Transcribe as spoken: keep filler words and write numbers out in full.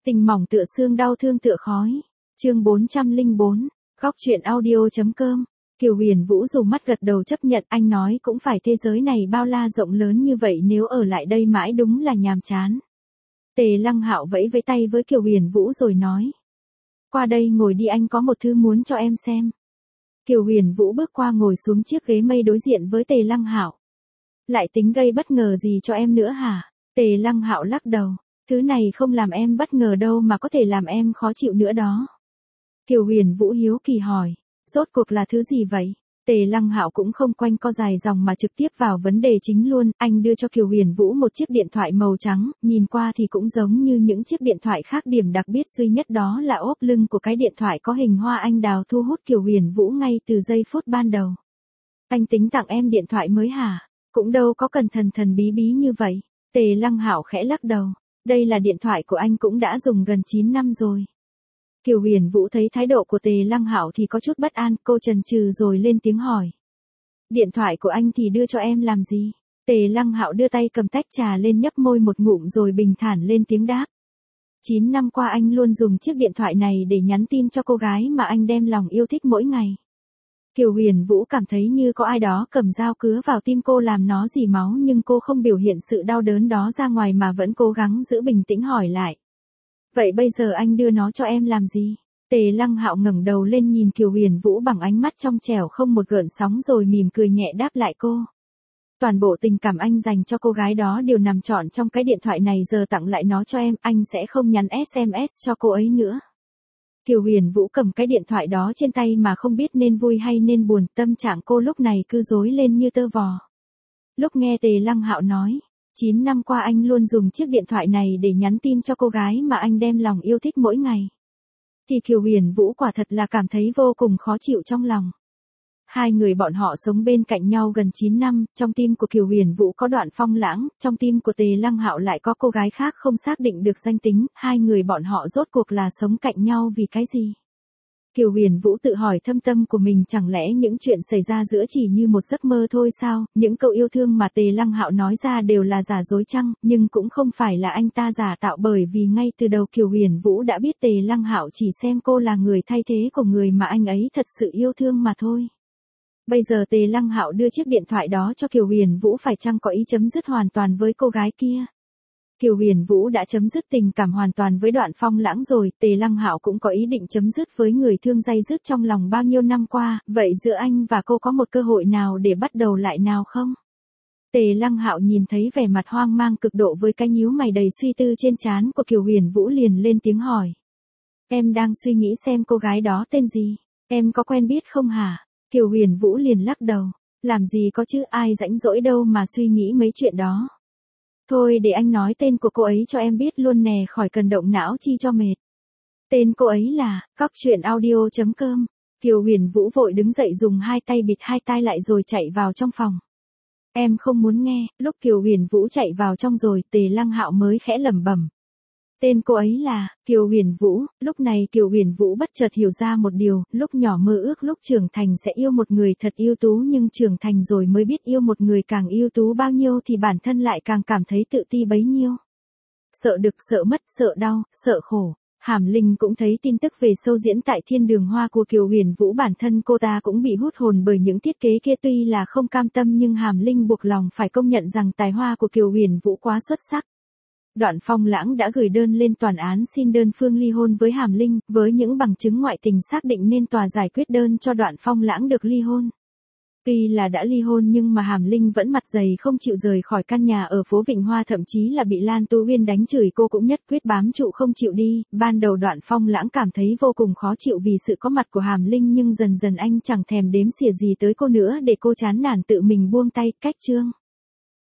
Tình mỏng tựa xương, đau thương tựa khói. Chương bốn trăm lẻ bốn, góc truyện audio.com. Kiều Huyền Vũ dùng mắt gật đầu chấp nhận, anh nói cũng phải, thế giới này bao la rộng lớn như vậy, nếu ở lại đây mãi đúng là nhàm chán. Tề Lăng Hạo vẫy vẫy tay với Kiều Huyền Vũ rồi nói. Qua đây ngồi đi, anh có một thứ muốn cho em xem. Kiều Huyền Vũ bước qua ngồi xuống chiếc ghế mây đối diện với Tề Lăng Hạo. Lại tính gây bất ngờ gì cho em nữa hả? Tề Lăng Hạo lắc đầu. Thứ này không làm em bất ngờ đâu mà có thể làm em khó chịu nữa đó. Kiều Huyền Vũ hiếu kỳ hỏi. Rốt cuộc là thứ gì vậy? Tề Lăng Hạo cũng không quanh co dài dòng mà trực tiếp vào vấn đề chính luôn. Anh đưa cho Kiều Huyền Vũ một chiếc điện thoại màu trắng, nhìn qua thì cũng giống như những chiếc điện thoại khác, điểm đặc biệt duy nhất đó là ốp lưng của cái điện thoại có hình hoa anh đào thu hút Kiều Huyền Vũ ngay từ giây phút ban đầu. Anh tính tặng em điện thoại mới hả? Cũng đâu có cần thần thần bí bí như vậy. Tề Lăng Hạo khẽ lắc đầu. Đây là điện thoại của anh, cũng đã dùng gần chín năm rồi. Kiều Huyền Vũ thấy thái độ của Tề Lăng Hạo thì có chút bất an, cô chần chừ rồi lên tiếng hỏi. Điện thoại của anh thì đưa cho em làm gì? Tề Lăng Hạo đưa tay cầm tách trà lên nhấp môi một ngụm rồi bình thản lên tiếng đáp. chín năm qua anh luôn dùng chiếc điện thoại này để nhắn tin cho cô gái mà anh đem lòng yêu thích mỗi ngày. Kiều Huyền Vũ cảm thấy như có ai đó cầm dao cứa vào tim cô làm nó rỉ máu, nhưng cô không biểu hiện sự đau đớn đó ra ngoài mà vẫn cố gắng giữ bình tĩnh hỏi lại. Vậy bây giờ anh đưa nó cho em làm gì? Tề Lăng Hạo ngẩng đầu lên nhìn Kiều Huyền Vũ bằng ánh mắt trong trẻo không một gợn sóng rồi mỉm cười nhẹ đáp lại cô. Toàn bộ tình cảm anh dành cho cô gái đó đều nằm trọn trong cái điện thoại này, giờ tặng lại nó cho em, anh sẽ không nhắn ét em ét cho cô ấy nữa. Kiều Huyền Vũ cầm cái điện thoại đó trên tay mà không biết nên vui hay nên buồn, tâm trạng cô lúc này cứ rối lên như tơ vò. Lúc nghe Tề Lăng Hạo nói, chín năm qua anh luôn dùng chiếc điện thoại này để nhắn tin cho cô gái mà anh đem lòng yêu thích mỗi ngày, thì Kiều Huyền Vũ quả thật là cảm thấy vô cùng khó chịu trong lòng. Hai người bọn họ sống bên cạnh nhau gần chín năm, trong tim của Kiều Huyền Vũ có Đoạn Phong Lãng, trong tim của Tề Lăng Hạo lại có cô gái khác không xác định được danh tính, hai người bọn họ rốt cuộc là sống cạnh nhau vì cái gì? Kiều Huyền Vũ tự hỏi thâm tâm của mình, chẳng lẽ những chuyện xảy ra giữa chỉ như một giấc mơ thôi sao? Những câu yêu thương mà Tề Lăng Hạo nói ra đều là giả dối chăng? Nhưng cũng không phải là anh ta giả tạo, bởi vì ngay từ đầu Kiều Huyền Vũ đã biết Tề Lăng Hạo chỉ xem cô là người thay thế của người mà anh ấy thật sự yêu thương mà thôi. Bây giờ Tề Lăng Hạo đưa chiếc điện thoại đó cho Kiều Huyền Vũ, phải chăng có ý chấm dứt hoàn toàn với cô gái kia? Kiều Huyền Vũ đã chấm dứt tình cảm hoàn toàn với Đoạn Phong Lãng rồi, Tề Lăng Hạo cũng có ý định chấm dứt với người thương day dứt trong lòng bao nhiêu năm qua, vậy giữa anh và cô có một cơ hội nào để bắt đầu lại nào không? Tề Lăng Hạo nhìn thấy vẻ mặt hoang mang cực độ với cái nhíu mày đầy suy tư trên trán của Kiều Huyền Vũ liền lên tiếng hỏi. Em đang suy nghĩ xem cô gái đó tên gì? Em có quen biết không hả? Kiều Huyền Vũ liền lắc đầu. Làm gì có chứ, ai rảnh rỗi đâu mà suy nghĩ mấy chuyện đó. Thôi để anh nói tên của cô ấy cho em biết luôn nè, khỏi cần động não chi cho mệt. Tên cô ấy là, góc truyện audio.com. Kiều Huyền Vũ vội đứng dậy dùng hai tay bịt hai tai lại rồi chạy vào trong phòng. Em không muốn nghe. Lúc Kiều Huyền Vũ chạy vào trong rồi, Tề Lăng Hạo mới khẽ lẩm bẩm. Tên cô ấy là, Kiều Huyền Vũ. Lúc này Kiều Huyền Vũ bất chợt hiểu ra một điều, lúc nhỏ mơ ước lúc trưởng thành sẽ yêu một người thật ưu tú, nhưng trưởng thành rồi mới biết yêu một người càng ưu tú bao nhiêu thì bản thân lại càng cảm thấy tự ti bấy nhiêu. Sợ được, sợ mất, sợ đau, sợ khổ. Hàm Linh cũng thấy tin tức về show diễn tại Thiên Đường Hoa của Kiều Huyền Vũ, bản thân cô ta cũng bị hút hồn bởi những thiết kế kia, tuy là không cam tâm nhưng Hàm Linh buộc lòng phải công nhận rằng tài hoa của Kiều Huyền Vũ quá xuất sắc. Đoạn Phong Lãng đã gửi đơn lên tòa án xin đơn phương ly hôn với Hàm Linh, với những bằng chứng ngoại tình xác định nên tòa giải quyết đơn cho Đoạn Phong Lãng được ly hôn. Tuy là đã ly hôn nhưng mà Hàm Linh vẫn mặt dày không chịu rời khỏi căn nhà ở phố Vịnh Hoa, thậm chí là bị Lan Tú Uyên đánh chửi cô cũng nhất quyết bám trụ không chịu đi. Ban đầu Đoạn Phong Lãng cảm thấy vô cùng khó chịu vì sự có mặt của Hàm Linh, nhưng dần dần anh chẳng thèm đếm xỉa gì tới cô nữa để cô chán nản tự mình buông tay. Cách chương